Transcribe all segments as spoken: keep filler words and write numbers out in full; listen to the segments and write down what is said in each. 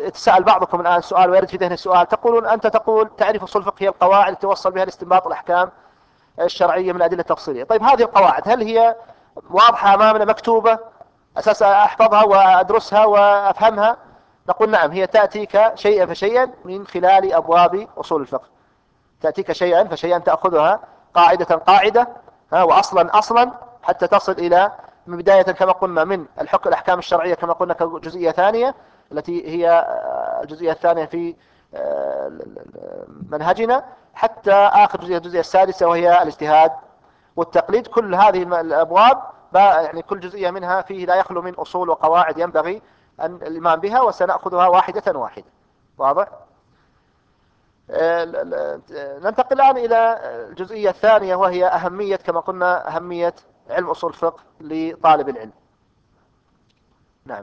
يتساءل بعضكم الآن سؤال ويرد في ذهن السؤال، تقولون أنت تقول تعريف أصول الفقه هي القواعد التي توصل بها الاستنباط الأحكام الشرعية من الأدلة التفصيلية. طيب هذه القواعد هل هي واضحة أمامنا مكتوبة أساس أحفظها وأدرسها وأفهمها؟ نقول نعم، هي تأتيك شيئا فشيئا من خلال أبواب أصول الفقه، تأتيك شيئا فشيئا تأخذها قاعدة قاعدة وأصلا أصلا حتى تصل إلى من بداية كما قلنا من الحكم الأحكام الشرعية كما قلنا كجزئية ثانية التي هي الجزئية الثانية في منهجنا، حتى آخر جزئية الجزئية السادسة وهي الاجتهاد والتقليد. كل هذه الأبواب يعني كل جزئية منها فيه لا يخلو من أصول وقواعد ينبغي أن الإيمان بها، وسنأخذها واحدة واحدة. واضح؟ ننتقل الآن إلى الجزئية الثانية وهي أهمية كما قلنا أهمية علم أصول الفقه لطالب العلم. نعم.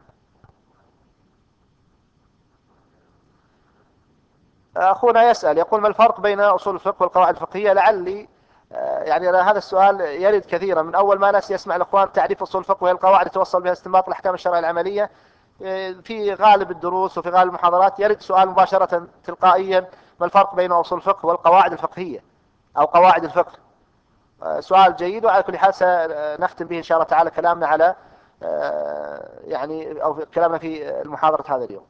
أخونا يسأل يقول ما الفرق بين أصول الفقه والقواعد الفقهية؟ لعلي يعني هذا السؤال يرد كثيرا، من أول ما ناس يسمع الأخوان تعريف أصول الفقه وهي القواعد توصل بها استنباط الأحكام الشرعية العملية، في غالب الدروس وفي غالب المحاضرات يرد سؤال مباشرة تلقائيا ما الفرق بين أصول الفقه والقواعد الفقهية أو قواعد الفقه؟ سؤال جيد، وعلى كل حال سنختم به إن شاء الله تعالى كلامنا على يعني أو كلامنا في المحاضرة هذا اليوم.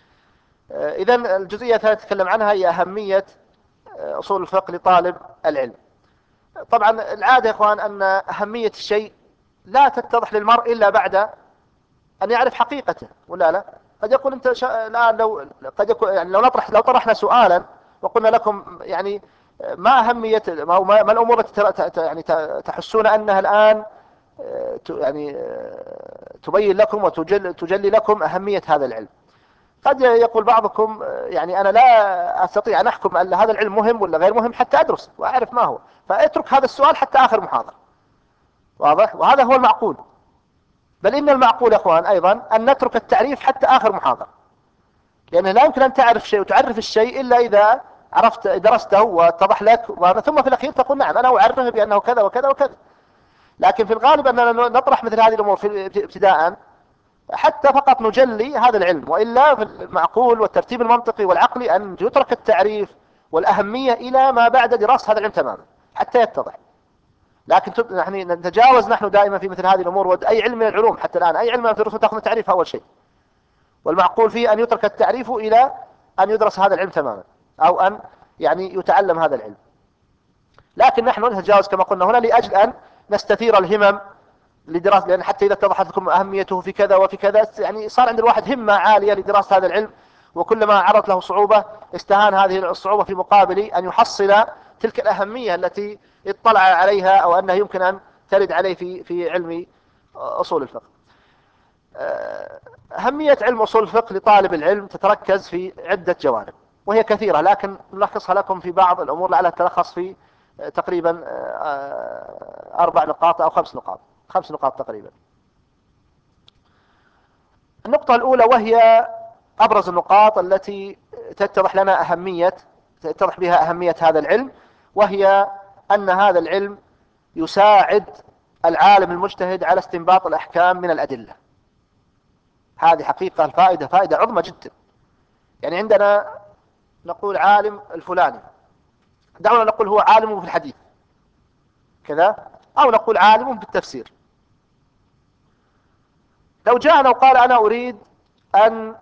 إذن الجزئية الثانية نتكلم عنها هي أهمية أصول الفقه لطالب العلم. طبعا العادة يا إخوان أن أهمية الشيء لا تتضح للمرء إلا بعد أن يعرف حقيقته، ولا لا؟ قد يقول أنت شا... الآن لو قد يكون يعني لو نطرح لو طرحنا سؤالا وقلنا لكم يعني ما أهمية ما, ما, ما الأمور التي يعني تحسون أنها الآن يعني تبين لكم وتجلي تجلي لكم أهمية هذا العلم. قد يقول بعضكم يعني أنا لا أستطيع أن أحكم أن هذا العلم مهم ولا غير مهم حتى أدرس وأعرف ما هو، فأترك هذا السؤال حتى آخر محاضرة. واضح؟ وهذا هو المعقول، بل إن المعقول يا أخوان أيضا أن نترك التعريف حتى آخر محاضرة، لأنه لا يمكن أن تعرف شيء وتعرف الشيء إلا إذا عرفت درسته واتضح لك، ثم في الأخير تقول نعم أنا أعرفه بأنه كذا وكذا وكذا. لكن في الغالب أننا نطرح مثل هذه الأمور في ابتداء حتى فقط نجلي هذا العلم، وإلا في المعقول والترتيب المنطقي والعقلي أن يترك التعريف والأهمية إلى ما بعد دراسة هذا العلم تماما حتى يتضح. لكن نحن نتجاوز نحن دائما في مثل هذه الأمور، وأي علم من العلوم حتى الآن أي علم من الدروس تأخذ التعريف أول شيء، والمعقول فيه أن يترك التعريف إلى أن يدرس هذا العلم تماما أو أن يعني يتعلم هذا العلم. لكن نحن نتجاوز كما قلنا هنا لأجل أن نستثير الهمم لدراسة، لأن حتى إذا اتضحت لكم أهميته في كذا وفي كذا يعني صار عند الواحد همة عالية لدراسة هذا العلم، وكلما عرضت له صعوبة استهان هذه الصعوبة في مقابل أن يحصل تلك الأهمية التي اطلع عليها أو أنها يمكن أن ترد عليه في في علم أصول الفقه. أهمية علم أصول الفقه لطالب العلم تتركز في عدة جوانب وهي كثيرة، لكن نلخصها لكم في بعض الأمور لعلها تلخص في تقريبا أربع نقاط أو خمس نقاط خمس نقاط تقريبا. النقطة الأولى وهي أبرز النقاط التي تتضح لنا أهمية تتضح بها أهمية هذا العلم، وهي أن هذا العلم يساعد العالم المجتهد على استنباط الأحكام من الأدلة. هذه حقيقة الفائدة فائدة عظمى جدا. يعني عندنا نقول عالم الفلاني، دعونا نقول هو عالم في الحديث كذا، أو نقول عالم في التفسير. لو جاءنا وقال أنا أريد أن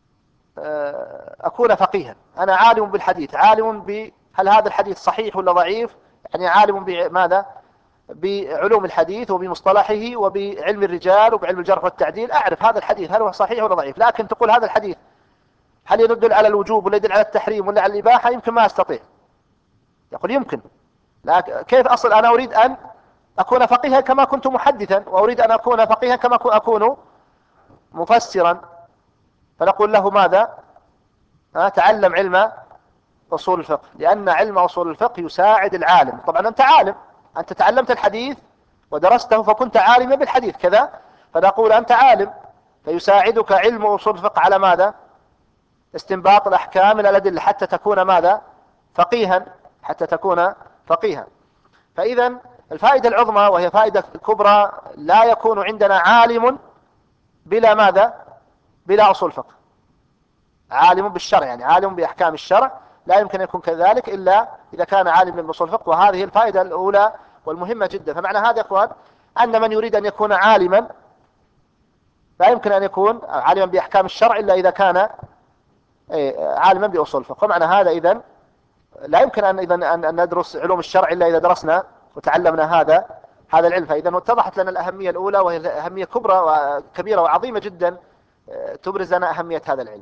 أكون فقيها، أنا عالم بالحديث، عالم بهل هذا الحديث صحيح ولا ضعيف، يعني عالم بماذا؟ بعلوم الحديث وبمصطلحه وبعلم الرجال وبعلم الجرح والتعديل، أعرف هذا الحديث هل هو صحيح ولا ضعيف. لكن تقول هذا الحديث هل يدل على الوجوب ولا يدل على التحريم ولا على الإباحة، يمكن ما أستطيع. يقول يمكن، لكن كيف أصل أنا أريد أن أكون فقيها كما كنت محدثا، وأريد أن أكون فقيها كما أكون مفسرا. فنقول له ماذا؟ تعلم علم أصول الفقه، لأن علم أصول الفقه يساعد العالم. طبعا أنت عالم، أنت تعلمت الحديث ودرسته فكنت عالما بالحديث كذا، فنقول أنت عالم، فيساعدك علم أصول الفقه على ماذا؟ استنباط الأحكام من الأدلة حتى تكون ماذا؟ فقيها، حتى تكون فقيها. فإذا الفائدة العظمى وهي فائدة كبرى، لا يكون عندنا عالم بلا ماذا؟ بلا أصول فقه. عالم بالشرع، يعني عالم بأحكام الشرع، لا يمكن أن يكون كذلك إلا إذا كان عالما بأصول الفقه. وهذه الفائدة الأولى والمهمة جدا. فمعنى هذا يا إخوان أن من يريد أن يكون عالما لا يمكن أن يكون عالما بأحكام الشرع إلا إذا كان عالما بأصول الفقه. ومعنى هذا إذن لا يمكن أن إذن أن ندرس علوم الشرع إلا إذا درسنا وتعلمنا هذا هذا العلم. فإذا اتضحت لنا الأهمية الأولى، وهي أهمية كبرى وكبيرة وعظيمة جدا تبرز لنا أهمية هذا العلم.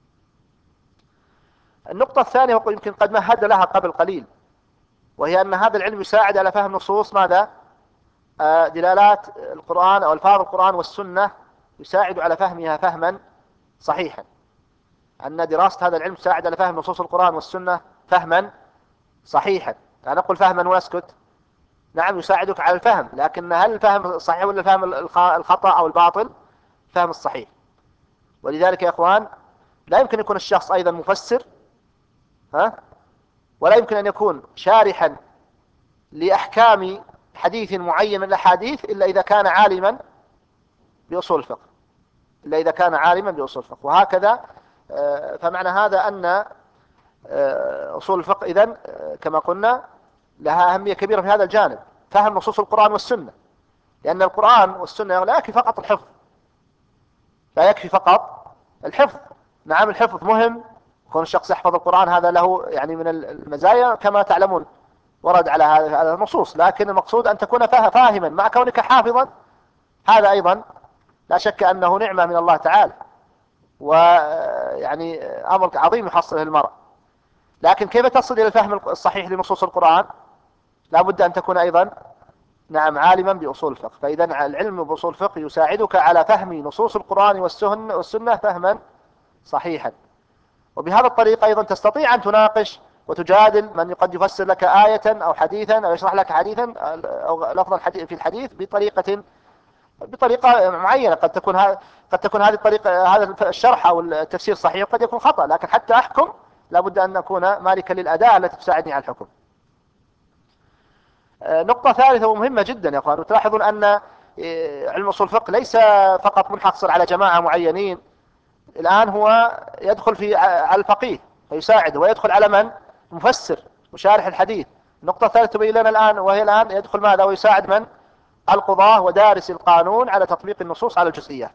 النقطة الثانية ويمكن قد مهد لها قبل قليل، وهي أن هذا العلم يساعد على فهم نصوص ماذا؟ آه دلالات القرآن أو ألفاظ القرآن والسنة، يساعد على فهمها فهما صحيحا. أن دراسة هذا العلم تساعد على فهم نصوص القرآن والسنة فهما صحيحا. لا نقول فهما ونسكت، نعم يساعدك على الفهم، لكن هل الفهم صحيح ولا الفهم الخطأ أو الباطل؟ فهم الصحيح. ولذلك يا إخوان لا يمكن يكون الشخص أيضا مفسر، ها؟ ولا يمكن أن يكون شارحا لأحكام حديث معين من الأحاديث إلا إذا كان عالما بأصول الفقه، إلا إذا كان عالما بأصول الفقه. وهكذا فمعنى هذا أن أصول الفقه إذن كما قلنا لها أهمية كبيرة في هذا الجانب، فهم نصوص القرآن والسنة. لأن القرآن والسنة لا يكفي فقط الحفظ، لا يكفي فقط الحفظ. نعم الحفظ مهم، يكون الشخص يحفظ القرآن هذا له يعني من المزايا كما تعلمون ورد على هذه النصوص، لكن المقصود أن تكون فاهما مع كونك حافظا. هذا أيضا لا شك أنه نعمة من الله تعالى، ويعني أمر عظيم يحصله المرء. لكن كيف تصل إلى الفهم الصحيح لنصوص القرآن؟ لا بد أن تكون أيضا نعم عالما بأصول الفقه. فإذا العلم بأصول الفقه يساعدك على فهم نصوص القرآن والسنة فهما صحيحا. وبهذا الطريقة أيضا تستطيع أن تناقش وتجادل من قد يفسر لك آية أو حديثا أو يشرح لك حديثا أو لفظا في الحديث بطريقة بطريقة معينة. قد تكون ها قد تكون هذه الطريقة هذا الشرح أو التفسير صحيح، قد يكون خطأ، لكن حتى أحكم لابد أن أكون مالكا للأداة التي تساعدني على الحكم. نقطة ثالثة ومهمة جدا يا أخوان، وتلاحظون أن علم أصول الفقه ليس فقط منحصر على جماعة معينين. الآن هو يدخل في على الفقيه فيساعد، ويدخل على من؟ مفسر وشارح الحديث. النقطة الثالثة تبين لنا الآن، وهي الآن يدخل ماذا؟ ويساعد من؟ القضاة ودارس القانون على تطبيق النصوص على الجزئيات.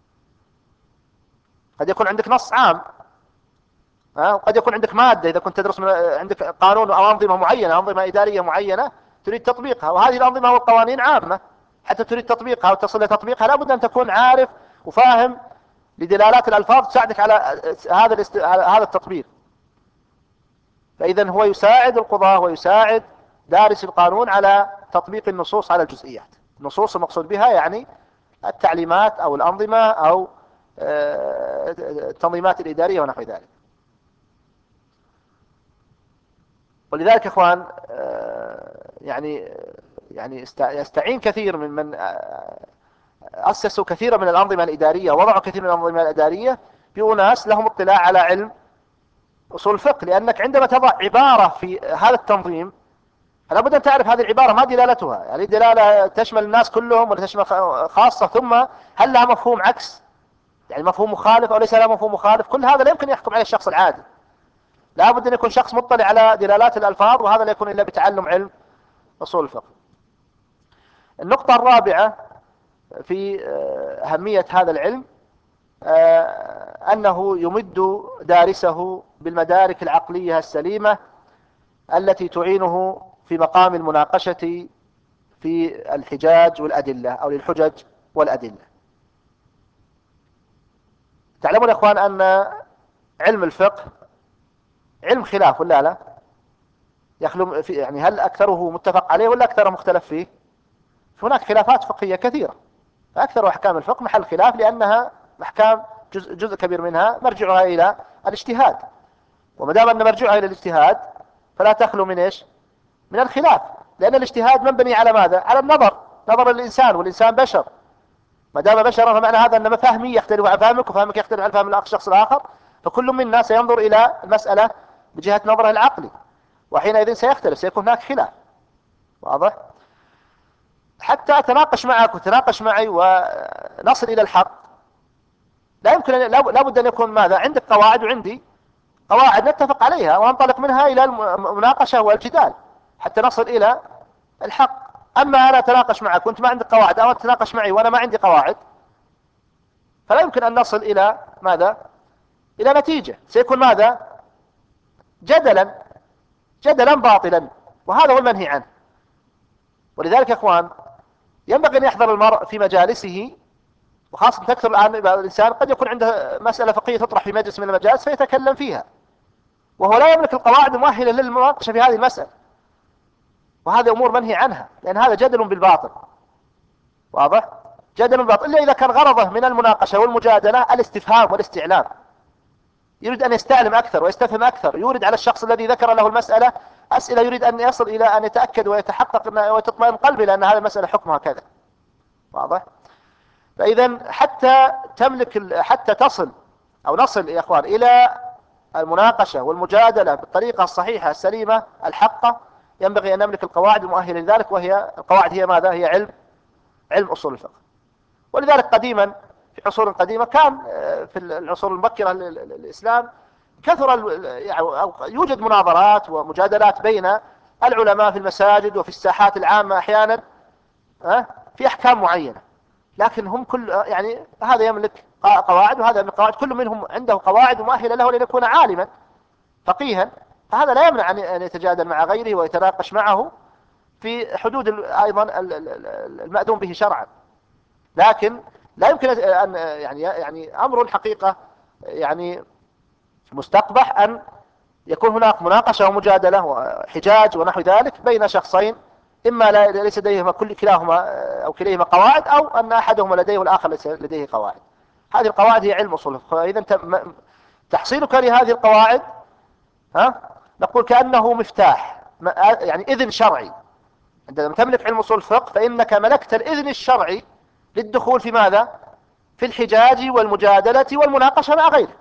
قد يكون عندك نص عام، وقد يكون عندك مادة إذا كنت تدرس عندك قانون أو أنظمة معينة، أنظمة إدارية معينة تريد تطبيقها، وهذه الأنظمة والقوانين عامة. حتى تريد تطبيقها وتصل لتطبيقها لابد أن تكون عارف وفاهم لدلالات الألفاظ تساعدك على هذا الاست... هذا التطبيق. فإذا هو يساعد القضاة ويساعد دارس القانون على تطبيق النصوص على الجزئيات. النصوص المقصود بها يعني التعليمات أو الأنظمة أو التنظيمات الإدارية ونحو ذلك. ولذلك إخوان يعني يعني يستعين كثير من من أسسوا كثيرا من الأنظمة الإدارية، وضعوا كثير من الأنظمة الإدارية بأناس لهم اطلاع على علم أصول الفقه. لأنك عندما تضع عبارة في هذا التنظيم لابد أن تعرف هذه العبارة ما دلالتها، يعني دلالة تشمل الناس كلهم ولا تشمل خاصة، ثم هل لها مفهوم عكس، يعني مفهوم مخالف أو ليس لها مفهوم مخالف. كل هذا لا يمكن يحكم عليه الشخص العادي، لابد أن يكون شخص مطلع على دلالات الألفاظ، وهذا لا يكون إلا بتعلم علم أصول الفقه. النقطة الرابعة في أهمية هذا العلم أنه يمد دارسه بالمدارك العقلية السليمة التي تعينه في مقام المناقشة في الحجاج والأدلة أو للحجج والأدلة. تعلمون يا إخوان أن علم الفقه علم خلاف ولا لا؟ يخلو في يعني هل أكثره متفق عليه ولا أكثره مختلف فيه؟ هناك خلافات فقهية كثيرة، فأكثر أحكام الفقه محل خلاف، لأنها أحكام جزء, جزء كبير منها مرجعها إلى الاجتهاد، وما دام أن مرجعها إلى الاجتهاد فلا تخلو من إيش؟ من الخلاف. لأن الاجتهاد مبني على ماذا؟ على النظر، نظر الإنسان، والإنسان بشر. ما دام بشرا فمعنى هذا أن فهمي يختلف عن فهمك، وفهمك يختلف عن فهم الشخص الآخر، فكل منا سينظر إلى المسألة بجهة نظره العقلي، وحينئذ سيختلف، سيكون هناك خلاف. واضح؟ حتى أتناقش معك وتناقش معي ونصل إلى الحق، لا يمكن أن- لا لا بد أن يكون ماذا عندك قواعد وعندي قواعد نتفق عليها وننطلق منها إلى المناقشة والجدال حتى نصل إلى الحق. أما أنا أتناقش معك وأنت ما عندك قواعد، أو أتناقش معي وأنا ما عندي قواعد، فلا يمكن أن نصل إلى ماذا؟ إلى نتيجة. سيكون ماذا؟ جدلا جدلا باطلا، وهذا هو المنهي عنه. ولذلك يا اخوان ينبغي ان يحضر المرء في مجالسه، وخاصة تكثر الآن الإنسان قد يكون عنده مسألة فقهية تطرح في مجلس من المجالس فيتكلم فيها وهو لا يملك القواعد المؤهلة للمناقشة في هذه المسألة، وهذه أمور منهي عنها، لأن هذا جدل بالباطل. واضح؟ جدل بالباطل، إلا إذا كان غرضه من المناقشة والمجادلة الاستفهام والاستعلام، يريد أن يستعلم أكثر ويستفهم أكثر، يورد على الشخص الذي ذكر له المسألة أسئلة، يريد أن يصل إلى أن يتأكد ويتحقق وتطمئن قلبه لأن هذه المسألة حكمها كذا. واضح؟ فإذا حتى تملك حتى تصل أو نصل يا إخوان إلى المناقشة والمجادلة بالطريقة الصحيحة السليمة الحقة، ينبغي أن نملك القواعد المؤهلة لذلك، وهي القواعد هي ماذا؟ هي علم علم أصول الفقه. ولذلك قديما في عصور قديمة كان في العصور المبكرة للإسلام كثر يعني أو يوجد مناظرات ومجادلات بين العلماء في المساجد وفي الساحات العامة أحيانا في أحكام معينة، لكن هم كل يعني هذا يملك قواعد وهذا يملك قواعد، كل منهم عنده قواعد مؤهلة له ليكون عالما فقيها، فهذا لا يمنع أن يتجادل مع غيره ويتناقش معه في حدود أيضا المأذون به شرعا. لكن لا يمكن أن يعني يعني أمر الحقيقة يعني مستقبح أن يكون هناك مناقشة ومجادلة وحجاج ونحو ذلك بين شخصين، إما ليس لديهما كل كلاهما أو كليهما قواعد، أو أن أحدهما لديه والآخر ليس لديه قواعد. هذه القواعد هي علم أصول الفقه. إذا تحصيلك لهذه القواعد ها نقول كأنه مفتاح يعني إذن شرعي. عندما تملك علم أصول الفقه فإنك ملكت الإذن الشرعي للدخول في ماذا؟ في الحجاج والمجادلة والمناقشة مع غيرك.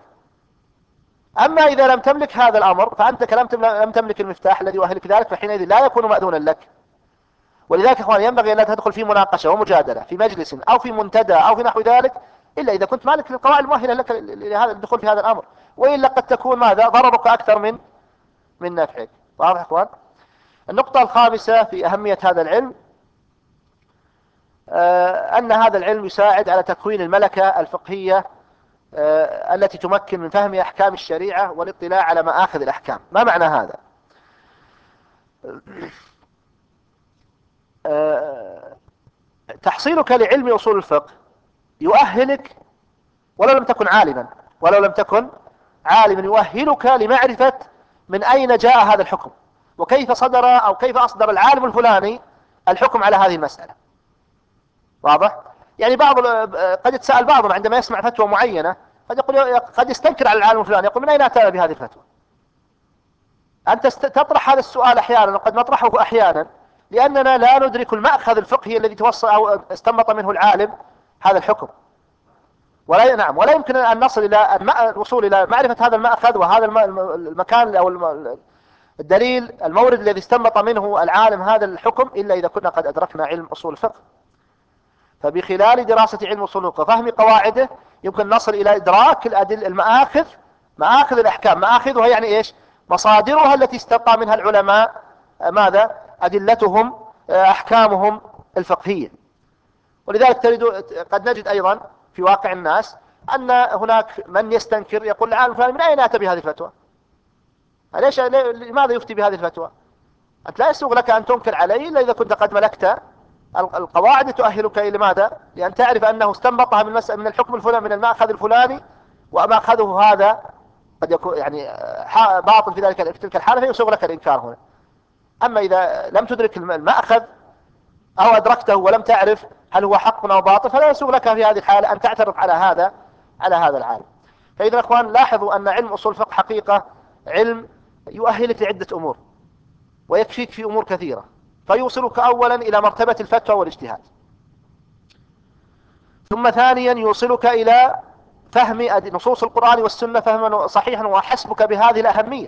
أما إذا لم تملك هذا الأمر فأنت لم تملك المفتاح الذي يؤهلك ذلك، فحينئذ لا يكون مأذونا لك. ولذلك أخوان ينبغي أن لا تدخل في مناقشة ومجادلة في مجلس أو في منتدى أو في نحو ذلك إلا إذا كنت مالك للقواعد المؤهلة لك لهذا الدخول في هذا الأمر، وإلا قد تكون ماذا؟ ضررك أكثر من من نفعك. واضح يا أخوان؟ النقطة الخامسة في أهمية هذا العلم آه أن هذا العلم يساعد على تكوين الملكة الفقهية آه التي تمكن من فهم أحكام الشريعة والاطلاع على مآخذ الأحكام. ما معنى هذا؟ آه تحصيلك لعلم أصول الفقه يؤهلك ولو لم تكن عالما ولو لم تكن عالما يؤهلك لمعرفة من أين جاء هذا الحكم، وكيف صدر أو كيف أصدر العالم الفلاني الحكم على هذه المسألة. واضح؟ يعني بعض قد يتساءل بعضنا عندما يسمع فتوى معينة قد يقول قد يستنكر على العالم الفلاني، يقول من أين أتى بهذه الفتوى؟ أنت تطرح هذا السؤال أحيانا وقد نطرحه أحيانا لأننا لا ندرك المأخذ الفقهي الذي توصل أو استنبط منه العالم هذا الحكم. ولا نعم ولا يمكن أن نصل إلى الوصول إلى معرفة هذا المأخذ وهذا المكان أو الدليل المورد الذي استنبط منه العالم هذا الحكم إلا إذا كنا قد أدركنا علم أصول الفقه. فبخلال دراسة علم أصول الفقه وفهم قواعده يمكن نصل إلى إدراك الأدل المآخذ مآخذ الأحكام. مآخذها يعني إيش؟ مصادرها التي استقى منها العلماء ماذا؟ أدلتهم أحكامهم الفقهية. ولذلك تريد قد نجد أيضا في واقع الناس أن هناك من يستنكر يقول العالم الفلاني من أين أتى بهذه الفتوى؟ ليش لماذا يفتي بهذه الفتوى؟ أنت لا يسوغ لك أن تنكر عليه إلا إذا كنت قد ملكت القواعد تؤهلك إلى ماذا؟ لأن تعرف أنه استنبطها من من الحكم الفلاني من المأخذ الفلاني، ومأخذه هذا قد يكون يعني باطل في ذلك في تلك الحالة فيسوغ لك الإنكار هنا. أما إذا لم تدرك المأخذ أو أدركته ولم تعرف هل هو حق أو باطل فلا يسوغ لك في هذه الحالة أن تعترض على هذا على هذا العالم. فإذا أخوان لاحظوا أن علم أصول الفقه حقيقة علم يؤهلك لعدة أمور ويكفيك في أمور كثيرة، فيوصلك أولا إلى مرتبة الفتوى والاجتهاد، ثم ثانيا يوصلك إلى فهم نصوص القرآن والسنة فهما صحيحا وحسبك بهذه الأهمية،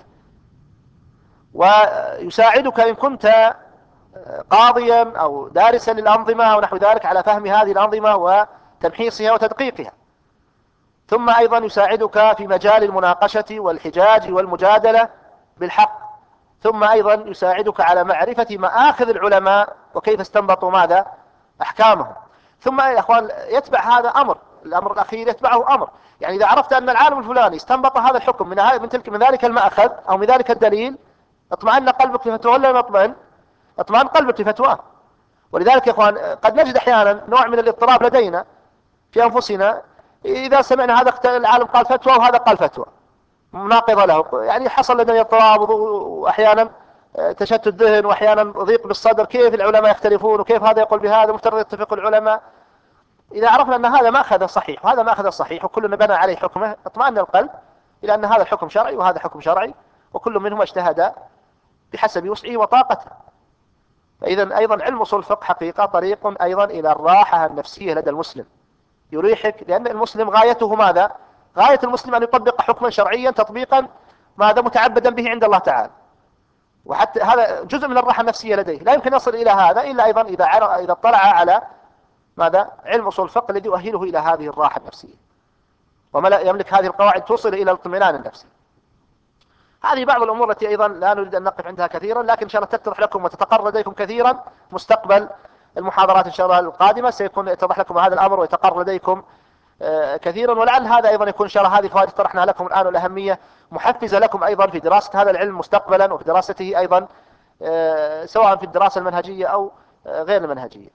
ويساعدك إن كنت قاضيا أو دارسا للأنظمة أو نحو ذلك على فهم هذه الأنظمة وتمحيصها وتدقيقها. ثم أيضا يساعدك في مجال المناقشة والحجاج والمجادلة بالحق، ثم أيضا يساعدك على معرفة مآخذ العلماء وكيف استنبطوا ماذا أحكامهم. ثم يا أخوان يتبع هذا أمر، الأمر الأخير يتبعه أمر. يعني إذا عرفت أن العالم الفلاني استنبط هذا الحكم من من تلك من ذلك المأخذ أو من ذلك الدليل، اطمئن قلبك لفتواه ولا لا يطمئن؟ اطمئن قلبك لفتواه. ولذلك يا إخوان قد نجد أحيانا نوع من الاضطراب لدينا في أنفسنا إذا سمعنا هذا العالم قال فتوى وهذا قال فتوى مناقضة له، يعني حصل لدينا اضطراب وأحيانا تشتت ذهن وأحيانا ضيق بالصدر، كيف العلماء يختلفون وكيف هذا يقول بهذا، مفترض يتفق العلماء. إذا عرفنا أن هذا مأخذ صحيح وهذا مأخذ صحيح وكل بنى عليه حكمه، اطمأن القلب إلى أن هذا الحكم شرعي وهذا حكم شرعي وكل منهما اجتهد بحسب وسعه وطاقته. فإذا أيضا علم أصول الفقه حقيقة طريق أيضا إلى الراحة النفسية لدى المسلم، يريحك، لأن المسلم غايته ماذا؟ غاية المسلم أن يطبق حكما شرعيا تطبيقا ماذا متعبدا به عند الله تعالى، وحتى هذا جزء من الراحة النفسية لديه. لا يمكن يصل إلى هذا إلا أيضا إذا إذا اطلع على ماذا؟ علم أصول الفقه الذي يؤهله إلى هذه الراحة النفسية، وما لا يملك هذه القواعد توصل إلى الاطمئنان النفسي. هذه بعض الأمور التي أيضا لا نريد أن نقف عندها كثيرا، لكن إن شاء الله تتضح لكم وتتقرر لديكم كثيرا مستقبل المحاضرات إن شاء الله القادمة، سيكون يتضح لكم هذا الأمر ويتقرر لديكم كثيرا. ولعل هذا أيضا يكون إن شاء الله هذه الفوائد طرحناها لكم الآن والأهمية محفزة لكم أيضا في دراسة هذا العلم مستقبلا وفي دراسته أيضا سواء في الدراسة المنهجية أو غير المنهجية.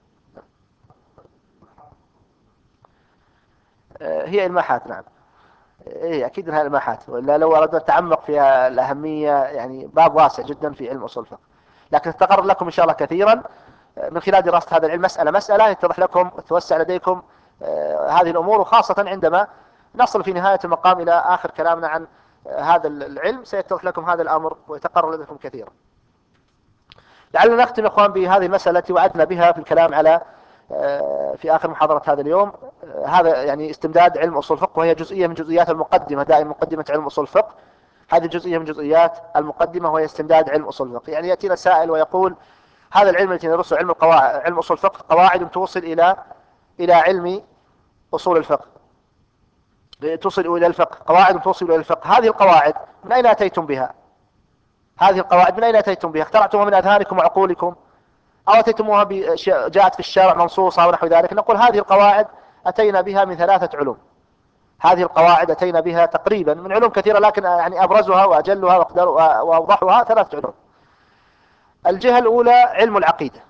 هي إلماحات، نعم، إيه أكيد أنها إلماحات، ولا لو أردنا التعمق فيها الأهمية يعني باب واسع جدا في علم أصول الفقه، لكن تقرر لكم إن شاء الله كثيرا من خلال دراسة هذا العلم مسألة مسألة يتضح لكم وتوسع لديكم هذه الأمور، وخاصة عندما نصل في نهاية المقام إلى آخر كلامنا عن هذا العلم سيتضح لكم هذا الأمر ويتقرر لديكم كثيرا. لعلنا نختم يا إخوان بهذه المسألة التي وعدنا بها في الكلام على في آخر محاضرة هذا اليوم. هذا يعني استمداد علم أصول الفقه، وهي جزئية من جزئيات المقدمة، دائما مقدمة علم أصول الفقه هذه جزئية من جزئيات المقدمة وهي استمداد علم أصول الفقه. يعني يأتينا سائل ويقول هذا العلم الذي ندرسه علم القواعد، علم أصول الفقه قواعد توصل إلى إلى علم أصول الفقه، توصل إلى الفقه، قواعد توصل إلى الفقه، هذه القواعد من أين أتيتم بها؟ هذه القواعد من أين أتيتم بها؟ اخترعتموها من أذهانكم وعقولكم أو أتيتموها جاءت في الشارع منصوصة ونحو ذلك؟ نقول هذه القواعد أتينا بها من ثلاثة علوم. هذه القواعد أتينا بها تقريبا من علوم كثيرة، لكن يعني أبرزها وأجلها وأوضحها ثلاثة علوم. الجهة الأولى علم العقيدة،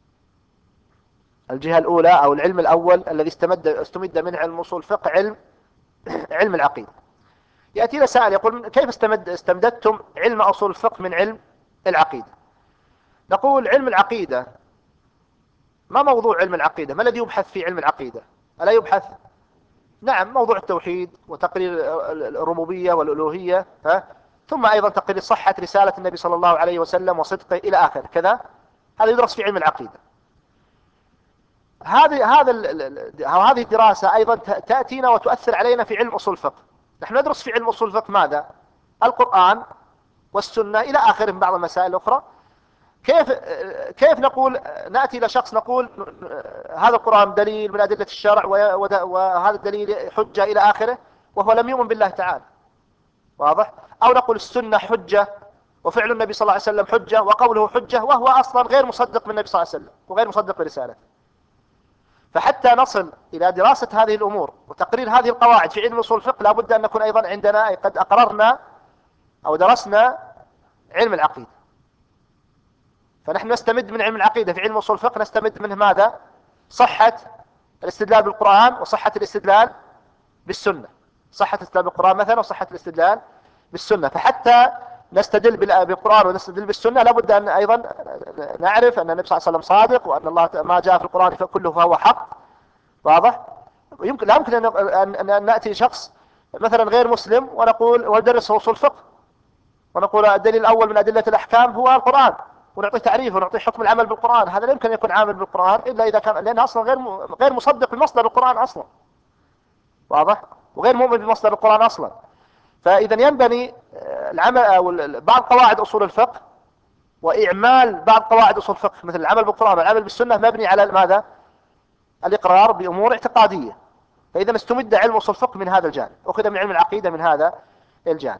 الجهة الأولى أو العلم الأول الذي استمد استمد من علم أصول الفقه علم علم العقيدة. يأتينا سائل يقول كيف استمد استمددتم علم أصول الفقه من علم العقيدة؟ نقول علم العقيدة، ما موضوع علم العقيدة؟ ما الذي يبحث في علم العقيدة؟ ألا يبحث؟ نعم، موضوع التوحيد وتقرير الربوبية والألوهية، ها؟ ثم أيضا تقرير صحة رسالة النبي صلى الله عليه وسلم وصدقه إلى آخر كذا، هذا يدرس في علم العقيدة. هذه هذا هذه الدراسة أيضا تأتينا وتؤثر علينا في علم أصول الفقه. نحن ندرس في علم أصول الفقه ماذا؟ القرآن والسنة إلى آخره من بعض المسائل الأخرى. كيف كيف نقول نأتي إلى شخص نقول هذا القرآن دليل من أدلة الشرع وهذا الدليل حجة إلى آخره وهو لم يؤمن بالله تعالى، واضح؟ أو نقول السنة حجة وفعل النبي صلى الله عليه وسلم حجة وقوله حجة وهو أصلا غير مصدق بالنبي صلى الله عليه وسلم وغير مصدق برسالته. فحتى نصل إلى دراسة هذه الأمور وتقرير هذه القواعد في علم أصول الفقه لابد أن نكون أيضا عندنا أي قد أقررنا أو درسنا علم العقيدة. فنحن نستمد من علم العقيدة في علم أصول الفقه، نستمد منه ماذا؟ صحة الاستدلال بالقرآن وصحة الاستدلال بالسنة، صحة الاستدلال بالقرآن مثلا وصحة الاستدلال بالسنة. فحتى نستدل بالقرآن ونستدل بالسنة لابد أن أيضا نعرف أن النبي صلى الله عليه وسلم صادق وأن الله ما جاء في القرآن كله فهو حق، واضح؟ يمكن لا يمكن أن, أن نأتي شخص مثلا غير مسلم ونقول وندرس أصول الفقه ونقول الدليل الأول من أدلة الأحكام هو القرآن ونعطيه تعريف ونعطيه حكم العمل بالقرآن. هذا لا يمكن أن يكون عامل بالقرآن إلا إذا كان، لأنه أصلا غير غير مصدق بمصدر القرآن أصلا، واضح؟ وغير مؤمن بمصدر القرآن أصلا. فإذا ينبني العمل أو بعض قواعد أصول الفقه وإعمال بعض قواعد أصول الفقه مثل العمل بالقرآن والعمل بالسنة مبني على ماذا؟ الإقرار بأمور اعتقادية فإذا استمد علم أصول الفقه من هذا الجانب، أخذ من علم العقيدة من هذا الجانب.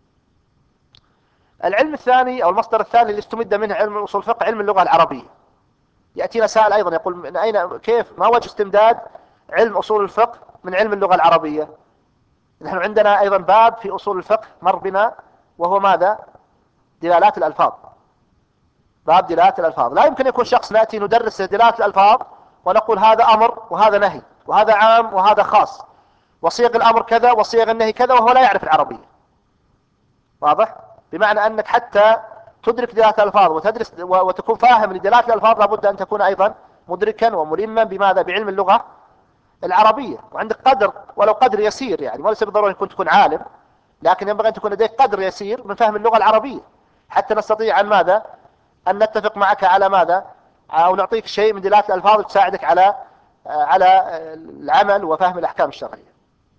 العلم الثاني أو المصدر الثاني اللي استمد منه علم أصول الفقه علم اللغة العربية. يأتينا سائل أيضا يقول من أين، كيف، ما وجه استمداد علم أصول الفقه من علم اللغة العربية؟ نحن عندنا أيضا باب في أصول الفقه مر بنا، وهو ماذا؟ دلالات الألفاظ. باب دلالات الألفاظ. لا يمكن يكون شخص نأتي ندرس دلالات الألفاظ ونقول هذا أمر وهذا نهي وهذا عام وهذا خاص، وصيغ الأمر كذا وصيغ النهي كذا، وهو لا يعرف العربية. واضح؟ بمعنى أنك حتى تدرك دلالات الألفاظ وتدرس وتكون فاهم لدلالات الألفاظ لابد أن تكون أيضا مدركا وملما بماذا؟ بعلم اللغة العربية، وعندك قدر ولو قدر يسير، يعني وليس بالضرورة أن تكون عالم، لكن ينبغي أن تكون لديك قدر يسير من فهم اللغة العربية حتى نستطيع أن ماذا؟ أن نتفق معك على ماذا؟ أو نعطيك شيء من دلالات الألفاظ تساعدك على على العمل وفهم الأحكام الشرعية.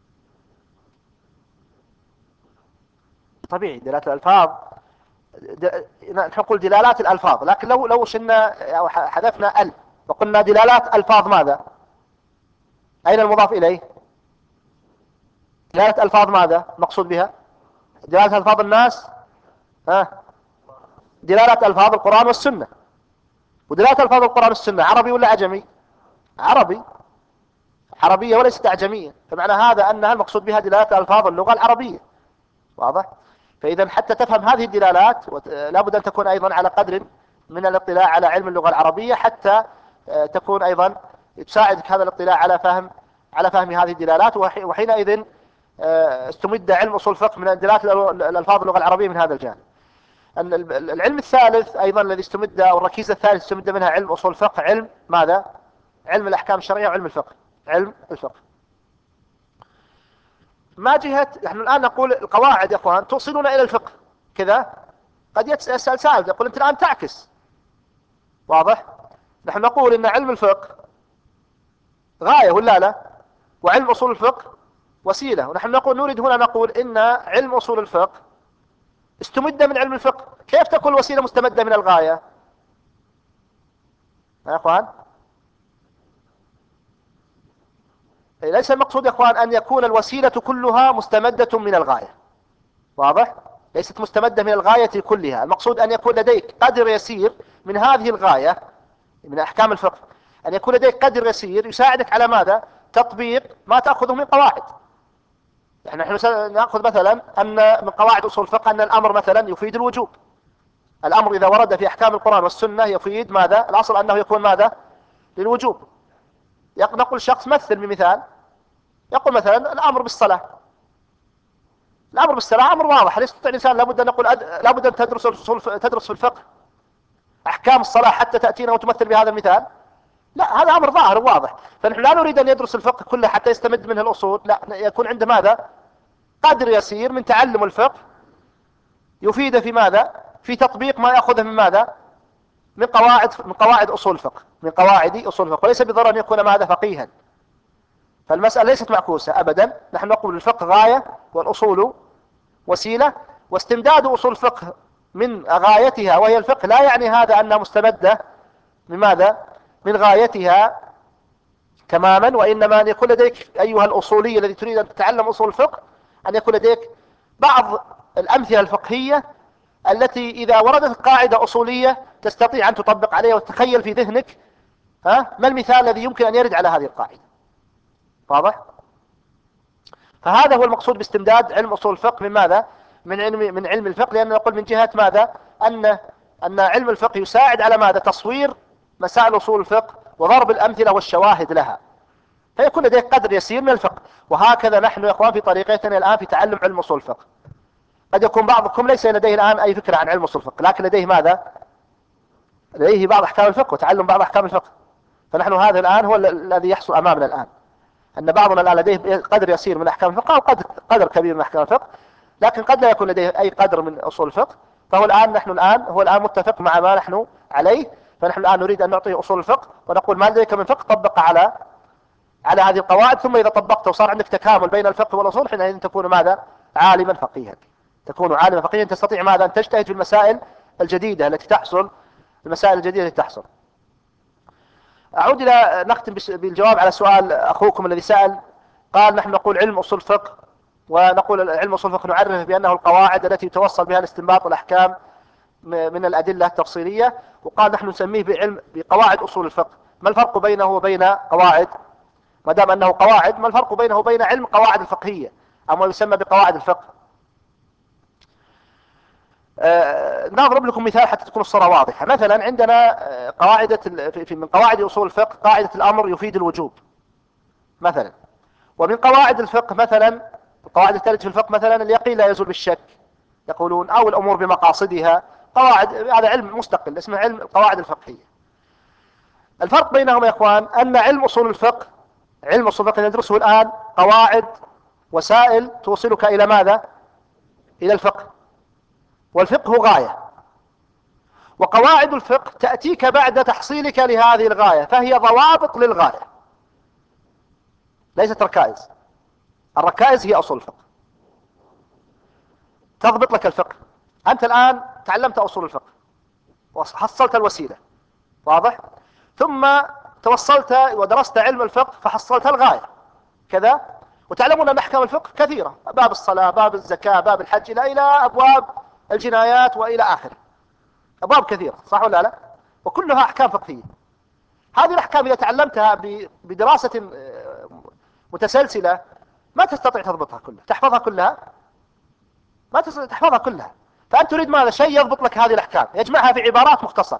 طبيعي دلالات الألفاظ، نقول دلالات الألفاظ، لكن لو لو شلنا أو حذفنا ال وقلنا دلالات ألفاظ ماذا؟ أين المضاف إليه؟ دلالة ألفاظ ماذا مقصود بها؟ دلالة ألفاظ الناس، ها؟ دلالة ألفاظ القرآن والسنة. ودلالة ألفاظ القرآن والسنة عربي ولا عجمي؟ عربي، عربية وليست أعجمية، فمعنى هذا أنها المقصود بها دلالة ألفاظ اللغة العربية. واضح؟ فإذا حتى تفهم هذه الدلالات لابد أن تكون أيضا على قدر من الاطلاع على علم اللغة العربية، حتى تكون أيضا تساعدك هذا الاطلاع على فهم على فهم هذه الدلالات، وحينئذ استمد علم أصول الفقه من دلالات الألفاظ اللغة العربية من هذا الجانب. العلم الثالث أيضا الذي استمد، أو الركيزة الثالث استمد منها علم أصول الفقه، علم ماذا؟ علم الأحكام الشرعية وعلم الفقه، علم الفقه. ما جهة، نحن الآن نقول القواعد يا أخوان توصلنا إلى الفقه كذا، قد يسأل سائل يقول أنت الآن تعكس. واضح؟ نحن نقول إن علم الفقه غاية ولا لا، وعلم أصول الفقه وسيلة، ونحن نقول نريد هنا نقول إن علم أصول الفقه استمد من علم الفقه. كيف تكون الوسيلة مستمدة من الغاية يا أخوان؟ ليس المقصود يا أخوان أن يكون الوسيلة كلها مستمدة من الغاية. واضح؟ ليست مستمدة من الغاية كلها، المقصود أن يكون لديك قدر يسير من هذه الغاية من أحكام الفقه، أن يكون لديك قدر يسير يساعدك على ماذا؟ تطبيق ما تأخذه من قواعد. يعني نحن نأخذ مثلا أن من قواعد أصول الفقه أن الأمر مثلا يفيد الوجوب. الأمر إذا ورد في أحكام القرآن والسنة يفيد ماذا؟ الأصل أنه يكون ماذا؟ للوجوب. نقول شخص مثل بمثال، يقول مثلا الأمر بالصلاة، الأمر بالصلاة أمر واضح، ليس الإنسان لابد أن نقول أد... لابد أن تدرس تدرس في الفقه أحكام الصلاة حتى تأتينا وتمثل بهذا المثال. لا، هذا أمر ظاهر واضح، فنحن لا نريد أن يدرس الفقه كله حتى يستمد منه الأصول، لا، يكون عنده ماذا؟ قدر يسير من تعلم الفقه يفيد في ماذا؟ في تطبيق ما يأخذه من ماذا؟ من قواعد من قواعد أصول الفقه، من قواعد أصول الفقه، وليس بضرر أن يكون ماذا؟ فقيها. فالمسألة ليست معكوسة أبدا، نحن نقول الفقه غاية والأصول وسيلة، واستمداد أصول الفقه من غايتها وهي الفقه لا يعني هذا أنها مستمدة من ماذا؟ من غايتها تماما، وإنما أن يكون لديك أيها الأصولي الذي تريد أن تتعلم أصول الفقه أن يكون لديك بعض الأمثلة الفقهية التي إذا وردت قاعدة أصولية تستطيع أن تطبق عليها وتتخيل في ذهنك ها ما المثال الذي يمكن أن يرد على هذه القاعدة. واضح؟ فهذا هو المقصود باستمداد علم أصول الفقه من ماذا؟ من علم من علم الفقه، لأن نقول من جهة ماذا؟ أن أن علم الفقه يساعد على ماذا؟ تصوير مسائل أصول الفقه وضرب الأمثلة والشواهد لها، فيكون لديك قدر يسير من الفقه. وهكذا نحن يا أخوان في طريقتنا الآن في تعلم علم أصول الفقه. قد يكون بعضكم ليس لديه الآن أي فكرة عن علم أصول الفقه، لكن لديه ماذا؟ لديه بعض أحكام الفقه وتعلم بعض أحكام الفقه. فنحن هذا الآن هو الذي يحصل أمامنا الآن، أن بعضنا الآن لديه قدر يسير من أحكام الفقه أو قدر, قدر كبير من أحكام الفقه، لكن قد لا يكون لديه أي قدر من أصول الفقه. فهو الآن نحن الآن هو الآن متفق مع ما نحن عليه، فنحن الآن نريد أن نعطيه أصول الفقه ونقول ما لديك من فقه طبق على على هذه القواعد، ثم إذا طبقت وصار عندك تكامل بين الفقه والأصول حينئذ تكون ماذا؟ عالما فقيها. تكون عالما فقيها تستطيع ماذا؟ أن تجتهد في المسائل الجديدة التي تحصل، المسائل الجديدة التي تحصل. أعود إلى نختم بالجواب على سؤال أخوكم الذي سأل، قال نحن نقول علم أصول الفقه، ونقول علم أصول الفقه نعرفه بأنه القواعد التي يتوصل بها الاستنباط والأحكام من الأدلة التفصيلية. وقال نحن نسميه بعلم بقواعد أصول الفقه. ما الفرق بينه وبين قواعد؟ ما دام أنه قواعد، ما الفرق بينه وبين علم قواعد الفقهية أو ما يسمى بقواعد الفقه؟ آه نضرب لكم مثال حتى تكون الصورة واضحة. مثلا عندنا آه، قاعدة في من قواعد أصول الفقه قاعدة الأمر يفيد الوجوب مثلا. ومن قواعد الفقه مثلا، القواعد الثالثة في الفقه مثلا اليقين لا يزول بالشك يقولون، أو الأمور بمقاصدها. قواعد، هذا علم مستقل اسمه علم القواعد الفقهية. الفرق بينهم يا إخوان أن علم أصول الفقه، علم أصول الفقه ندرسه الآن قواعد وسائل توصلك إلى ماذا؟ إلى الفقه. والفقه غاية، وقواعد الفقه تأتيك بعد تحصيلك لهذه الغاية، فهي ضوابط للغاية ليست ركائز. الركائز هي أصول الفقه، تضبط لك الفقه. أنت الآن تعلمت أصول الفقه وحصلت الوسيلة، واضح؟ ثم توصلت ودرست علم الفقه فحصلت الغاية كذا. وتعلمون أن أحكام الفقه كثيرة، باب الصلاة، باب الزكاة، باب الحج، إلى إلى أبواب الجنايات وإلى آخره، أبواب كثيرة، صح ولا لا؟ وكلها أحكام فقهية. هذه الأحكام إذا تعلمتها بدراسة متسلسلة ما تستطيع تضبطها كلها، تحفظها كلها، ما تستطيع تحفظها كلها. فأنت تريد ماذا؟ شيء يضبط لك هذه الأحكام يجمعها في عبارات مختصرة،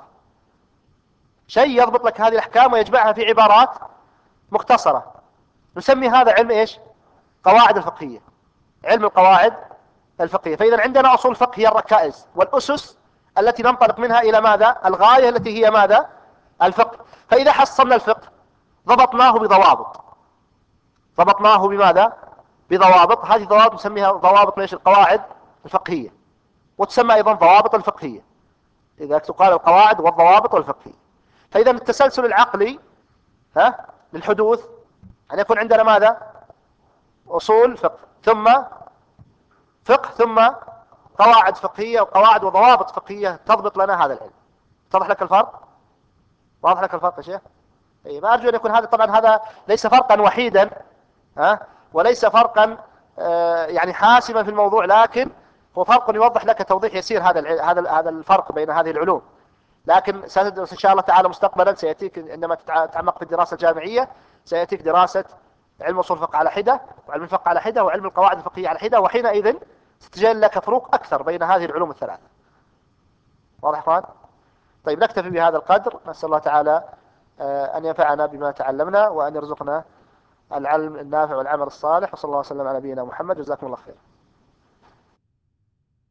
شيء يضبط لك هذه الأحكام ويجمعها في عبارات مختصرة. نسمي هذا علم إيش؟ قواعد الفقهية، علم القواعد الفقهية. فإذا عندنا أصول الفقه هي الركائز والأسس التي ننطلق منها إلى ماذا؟ الغاية التي هي ماذا؟ الفقه. فإذا حصلنا الفقه ضبطناه بضوابط، ضبطناه بماذا؟ بضوابط. هذه ضوابط نسميها ضوابط ليش؟ القواعد الفقهية، وتسمى أيضا ضوابط الفقهية. إذا تقال القواعد والضوابط والفقهية. فإذا التسلسل العقلي ها للحدوث أن يكون عندنا ماذا؟ أصول فقه، ثم فقه، ثم قواعد فقهية وقواعد وضوابط فقهية تضبط لنا هذا العلم. اتضح لك الفرق؟ واضح لك الفرق يا شيخ؟ طيب أرجو أن يكون هذا، طبعا هذا ليس فرقا وحيدا ها، وليس فرقا آه يعني حاسما في الموضوع، لكن هو فرق يوضح لك توضيح يسير هذا هذا هذا الفرق بين هذه العلوم. لكن ستدرس إن شاء الله تعالى مستقبلا، سيأتيك عندما تتعمق في الدراسة الجامعية سيأتيك دراسة علم أصول الفقه على حدة، وعلم الفقه على حدة، وعلم القواعد الفقهية على حدة، وحينئذ ستجد لك فروق أكثر بين هذه العلوم الثلاثة. واضح إخوان؟ طيب نكتفي بهذا القدر، نسأل الله تعالى أن ينفعنا بما تعلمنا وأن يرزقنا العلم النافع والعمل الصالح، وصلى الله وسلم على نبينا محمد. جزاكم الله خير.